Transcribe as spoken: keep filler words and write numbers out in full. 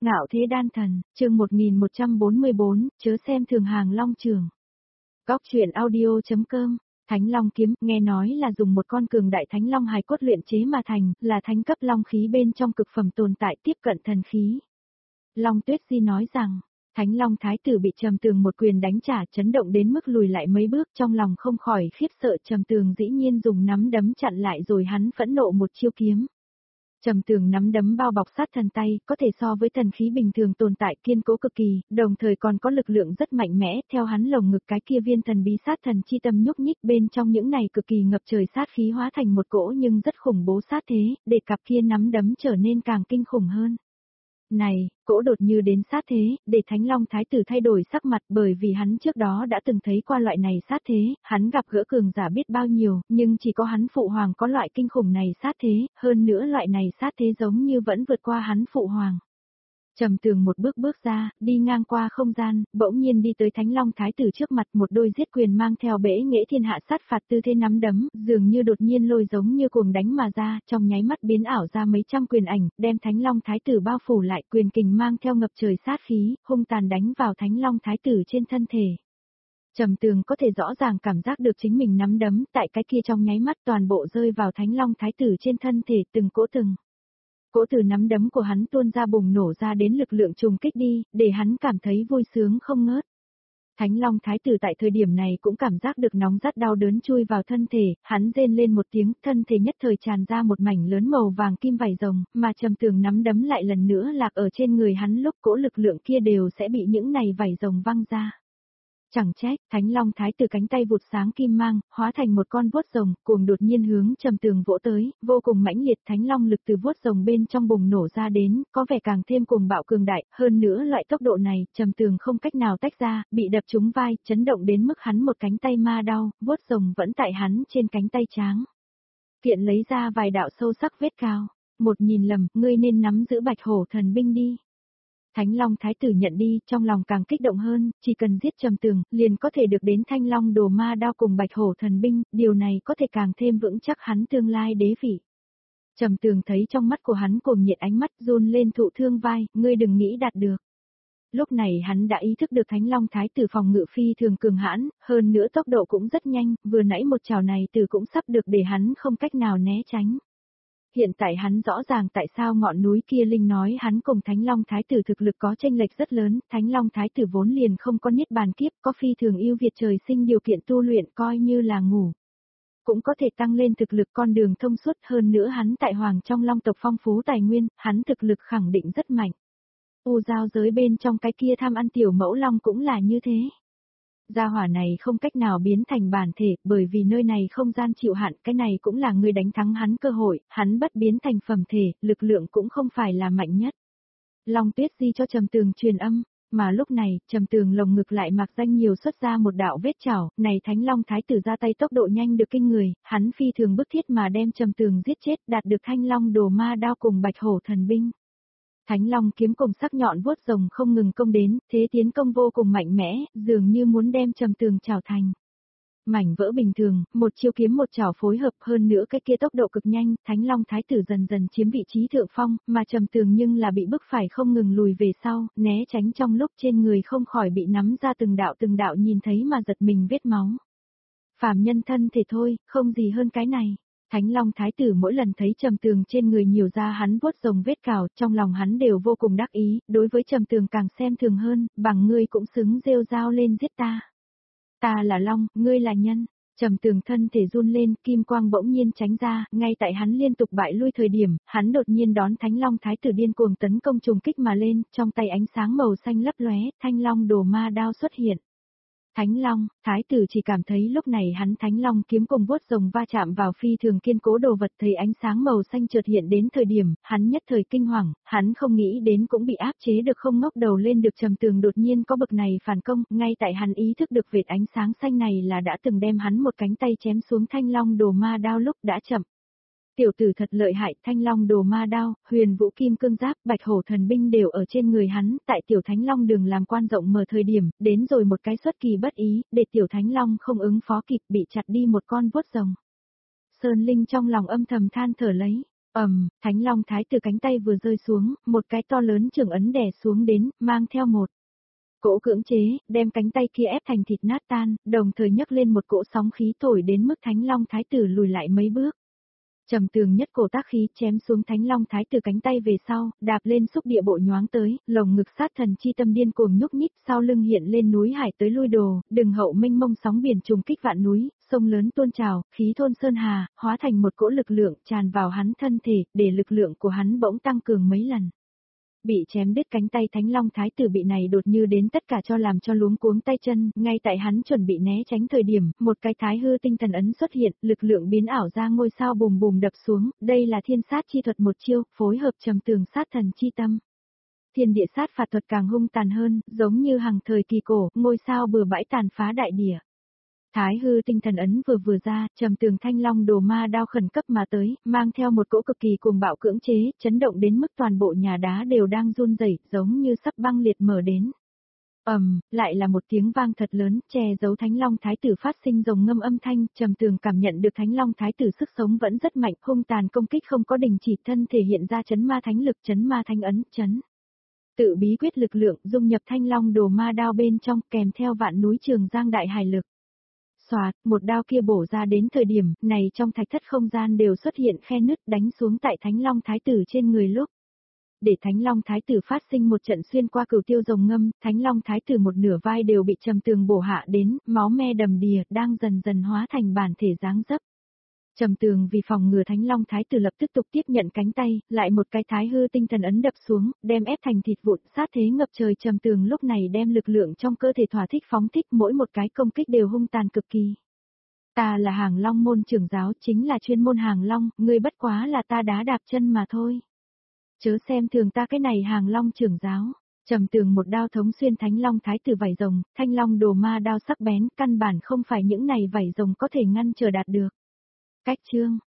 Ngạo thế đan thần, chương một nghìn một trăm bốn mươi bốn, chớ xem thường hàng long trường. Góc truyện audio.com, Thánh Long kiếm, nghe nói là dùng một con cường đại thánh long hài cốt luyện chế mà thành, là thánh cấp long khí bên trong cực phẩm tồn tại tiếp cận thần khí. Long Tuyết Di nói rằng, Thánh Long Thái tử bị Trầm Tường một quyền đánh trả chấn động đến mức lùi lại mấy bước, trong lòng không khỏi khiếp sợ. Trầm Tường dĩ nhiên dùng nắm đấm chặn lại rồi hắn phẫn nộ một chiêu kiếm. Trầm Tường nắm đấm bao bọc sát thần tay, có thể so với thần khí bình thường tồn tại kiên cố cực kỳ, đồng thời còn có lực lượng rất mạnh mẽ. Theo hắn lồng ngực cái kia viên thần bí sát thần chi tâm nhúc nhích, bên trong những này cực kỳ ngập trời sát khí hóa thành một cỗ nhưng rất khủng bố sát thế, để cặp kia nắm đấm trở nên càng kinh khủng hơn. Này, cỗ đột như đến sát thế, để Thánh Long Thái tử thay đổi sắc mặt, bởi vì hắn trước đó đã từng thấy qua loại này sát thế, hắn gặp gỡ cường giả biết bao nhiêu, nhưng chỉ có hắn phụ hoàng có loại kinh khủng này sát thế, hơn nữa loại này sát thế giống như vẫn vượt qua hắn phụ hoàng. Trầm Tường một bước bước ra, đi ngang qua không gian, bỗng nhiên đi tới Thánh Long Thái tử trước mặt, một đôi giết quyền mang theo bể nghệ thiên hạ sát phạt tư thế nắm đấm, dường như đột nhiên lôi giống như cuồng đánh mà ra, trong nháy mắt biến ảo ra mấy trăm quyền ảnh, đem Thánh Long Thái tử bao phủ lại, quyền kình mang theo ngập trời sát khí, hung tàn đánh vào Thánh Long Thái tử trên thân thể. Trầm Tường có thể rõ ràng cảm giác được chính mình nắm đấm, tại cái kia trong nháy mắt toàn bộ rơi vào Thánh Long Thái tử trên thân thể từng cỗ từng. Cỗ từ nắm đấm của hắn tuôn ra bùng nổ ra đến lực lượng trùng kích đi, để hắn cảm thấy vui sướng không ngớt. Thánh Long Thái tử tại thời điểm này cũng cảm giác được nóng rát đau đớn chui vào thân thể, hắn rên lên một tiếng, thân thể nhất thời tràn ra một mảnh lớn màu vàng kim vảy rồng, mà Trầm Tường nắm đấm lại lần nữa lạc ở trên người hắn, lúc cỗ lực lượng kia đều sẽ bị những này vảy rồng văng ra. Chẳng trách, Thánh Long Thái tử cánh tay vụt sáng kim mang, hóa thành một con vuốt rồng, cuồng đột nhiên hướng Trầm Tường vỗ tới, vô cùng mãnh liệt. Thánh Long lực từ vuốt rồng bên trong bùng nổ ra đến, có vẻ càng thêm cuồng bạo cường đại, hơn nữa loại tốc độ này, Trầm Tường không cách nào tách ra, bị đập trúng vai, chấn động đến mức hắn một cánh tay ma đau, vuốt rồng vẫn tại hắn trên cánh tay tráng. Kiện lấy ra vài đạo sâu sắc vết cao, một nhìn lầm, ngươi nên nắm giữ Bạch Hổ thần binh đi. Thánh Long Thái tử nhận đi, trong lòng càng kích động hơn, chỉ cần giết Trầm Tường, liền có thể được đến Thanh Long đồ ma đao cùng Bạch Hổ thần binh, điều này có thể càng thêm vững chắc hắn tương lai đế vị. Trầm Tường thấy trong mắt của hắn cuồng nhiệt, ánh mắt run lên thụ thương vai, ngươi đừng nghĩ đạt được. Lúc này hắn đã ý thức được Thánh Long Thái tử phòng ngự phi thường cường hãn, hơn nữa tốc độ cũng rất nhanh, vừa nãy một chảo này từ cũng sắp được để hắn không cách nào né tránh. Hiện tại hắn rõ ràng tại sao ngọn núi kia linh nói hắn cùng Thánh Long Thái tử thực lực có chênh lệch rất lớn, Thánh Long Thái tử vốn liền không có niết bàn kiếp, có phi thường ưu việt trời sinh điều kiện tu luyện coi như là ngủ. Cũng có thể tăng lên thực lực con đường thông suốt, hơn nữa hắn tại Hoàng trong Long tộc phong phú tài nguyên, hắn thực lực khẳng định rất mạnh. U giao giới bên trong cái kia tham ăn tiểu mẫu long cũng là như thế. Gia hỏa này không cách nào biến thành bản thể, bởi vì nơi này không gian chịu hạn, cái này cũng là người đánh thắng hắn cơ hội, hắn bất biến thành phẩm thể, lực lượng cũng không phải là mạnh nhất. Long Tuyết Di cho Trầm Tường truyền âm, mà lúc này, Trầm Tường lồng ngực lại mặc danh nhiều xuất ra một đạo vết chảo, này Thánh Long Thái tử ra tay tốc độ nhanh được kinh người, hắn phi thường bức thiết mà đem Trầm Tường giết chết, đạt được Thanh Long đồ ma đao cùng Bạch Hổ thần binh. Thánh Long kiếm cùng sắc nhọn vuốt rồng không ngừng công đến, thế tiến công vô cùng mạnh mẽ, dường như muốn đem Trầm Tường chảo thành mảnh vỡ bình thường, một chiêu kiếm một chảo phối hợp, hơn nữa cái kia tốc độ cực nhanh, Thánh Long Thái tử dần dần chiếm vị trí thượng phong, mà Trầm Tường nhưng là bị bức phải không ngừng lùi về sau, né tránh trong lúc trên người không khỏi bị nắm ra từng đạo từng đạo nhìn thấy mà giật mình vết máu. Phàm nhân thân thể thôi, không gì hơn cái này. Thánh Long Thái tử mỗi lần thấy Trầm Tường trên người nhiều ra hắn vuốt rồng vết cào, trong lòng hắn đều vô cùng đắc ý, đối với Trầm Tường càng xem thường hơn, bằng ngươi cũng xứng rêu rao lên giết ta. Ta là Long, ngươi là nhân. Trầm Tường thân thể run lên, kim quang bỗng nhiên tránh ra, ngay tại hắn liên tục bại lui thời điểm, hắn đột nhiên đón Thánh Long Thái tử điên cuồng tấn công trùng kích mà lên, trong tay ánh sáng màu xanh lấp lóe, Thanh Long đồ ma đao xuất hiện. Thánh Long, Thái tử chỉ cảm thấy lúc này hắn Thánh Long kiếm cùng vuốt rồng va chạm vào phi thường kiên cố đồ vật, thấy ánh sáng màu xanh chợt hiện đến thời điểm, hắn nhất thời kinh hoàng, hắn không nghĩ đến cũng bị áp chế được, không ngóc đầu lên được. Trầm Tường đột nhiên có bực này phản công, ngay tại hắn ý thức được vệt ánh sáng xanh này là đã từng đem hắn một cánh tay chém xuống Thanh Long đồ ma đao lúc đã chậm. Tiểu tử thật lợi hại, Thanh Long đồ ma đao, Huyền Vũ kim cương giáp, Bạch Hổ thần binh đều ở trên người hắn, tại Tiểu Thánh Long đường làm quan rộng mở thời điểm, đến rồi một cái xuất kỳ bất ý, để Tiểu Thánh Long không ứng phó kịp, bị chặt đi một con vuốt rồng. Sơn Linh trong lòng âm thầm than thở lấy, Ầm, Thánh Long Thái Tử cánh tay vừa rơi xuống, một cái to lớn trưởng ấn đè xuống đến, mang theo một cỗ cưỡng chế, đem cánh tay kia ép thành thịt nát tan, đồng thời nhấc lên một cỗ sóng khí thổi đến mức Thánh Long Thái Tử lùi lại mấy bước. Trầm Tường nhất cổ tác khí chém xuống Thánh Long Thái Tử cánh tay về sau, đạp lên xúc địa bộ nhoáng tới, lồng ngực sát thần chi tâm điên cuồng nhúc nhích, sau lưng hiện lên núi hải tới lui đồ, đừng hậu mênh mông sóng biển trùng kích vạn núi, sông lớn tuôn trào, khí thôn sơn hà, hóa thành một cỗ lực lượng tràn vào hắn thân thể, để lực lượng của hắn bỗng tăng cường mấy lần. Bị chém đứt cánh tay Thánh Long Thái Tử bị này đột như đến tất cả cho làm cho luống cuống tay chân, ngay tại hắn chuẩn bị né tránh thời điểm, một cái thái hư tinh thần ấn xuất hiện, lực lượng biến ảo ra ngôi sao bùm bùm đập xuống, đây là thiên sát chi thuật một chiêu, phối hợp Trầm Tường sát thần chi tâm. Thiên địa sát phạt thuật càng hung tàn hơn, giống như hàng thời kỳ cổ, ngôi sao bừa bãi tàn phá đại địa. Thái hư tinh thần ấn vừa vừa ra, Trầm Tường Thanh Long đồ ma đao khẩn cấp mà tới, mang theo một cỗ cực kỳ cuồng bạo cưỡng chế, chấn động đến mức toàn bộ nhà đá đều đang run rẩy, giống như sắp băng liệt mở đến. Ầm, um, lại là một tiếng vang thật lớn, che giấu Thánh Long Thái Tử phát sinh rồng ngâm âm thanh, Trầm Tường cảm nhận được Thánh Long Thái Tử sức sống vẫn rất mạnh, hung tàn công kích không có đình chỉ, thân thể hiện ra chấn ma thánh lực, chấn ma thánh ấn, chấn tự bí quyết lực lượng dung nhập Thanh Long đồ ma đao bên trong, kèm theo vạn núi Trường Giang đại hải lực. Xoạt, một đao kia bổ ra đến thời điểm này trong thạch thất không gian đều xuất hiện khe nứt đánh xuống tại Thánh Long Thái Tử trên người lúc. Để Thánh Long Thái Tử phát sinh một trận xuyên qua cửu tiêu rồng ngâm, Thánh Long Thái Tử một nửa vai đều bị Trầm Tường bổ hạ đến, máu me đầm đìa, đang dần dần hóa thành bản thể dáng dấp. Trầm Tường vì phòng ngừa Thánh Long Thái Tử lập tức tục tiếp nhận cánh tay, lại một cái thái hư tinh thần ấn đập xuống, đem ép thành thịt vụn, sát thế ngập trời. Trầm Tường lúc này đem lực lượng trong cơ thể thỏa thích phóng thích, mỗi một cái công kích đều hung tàn cực kỳ. Ta là Hàng Long môn trưởng giáo, chính là chuyên môn Hàng Long, ngươi bất quá là ta đá đạp chân mà thôi. Chớ xem thường ta cái này Hàng Long trưởng giáo. Trầm Tường một đao thống xuyên Thánh Long Thái Tử vảy rồng, Thanh Long đồ ma đao sắc bén, căn bản không phải những này vảy rồng có thể ngăn trở đạt được. Cách chương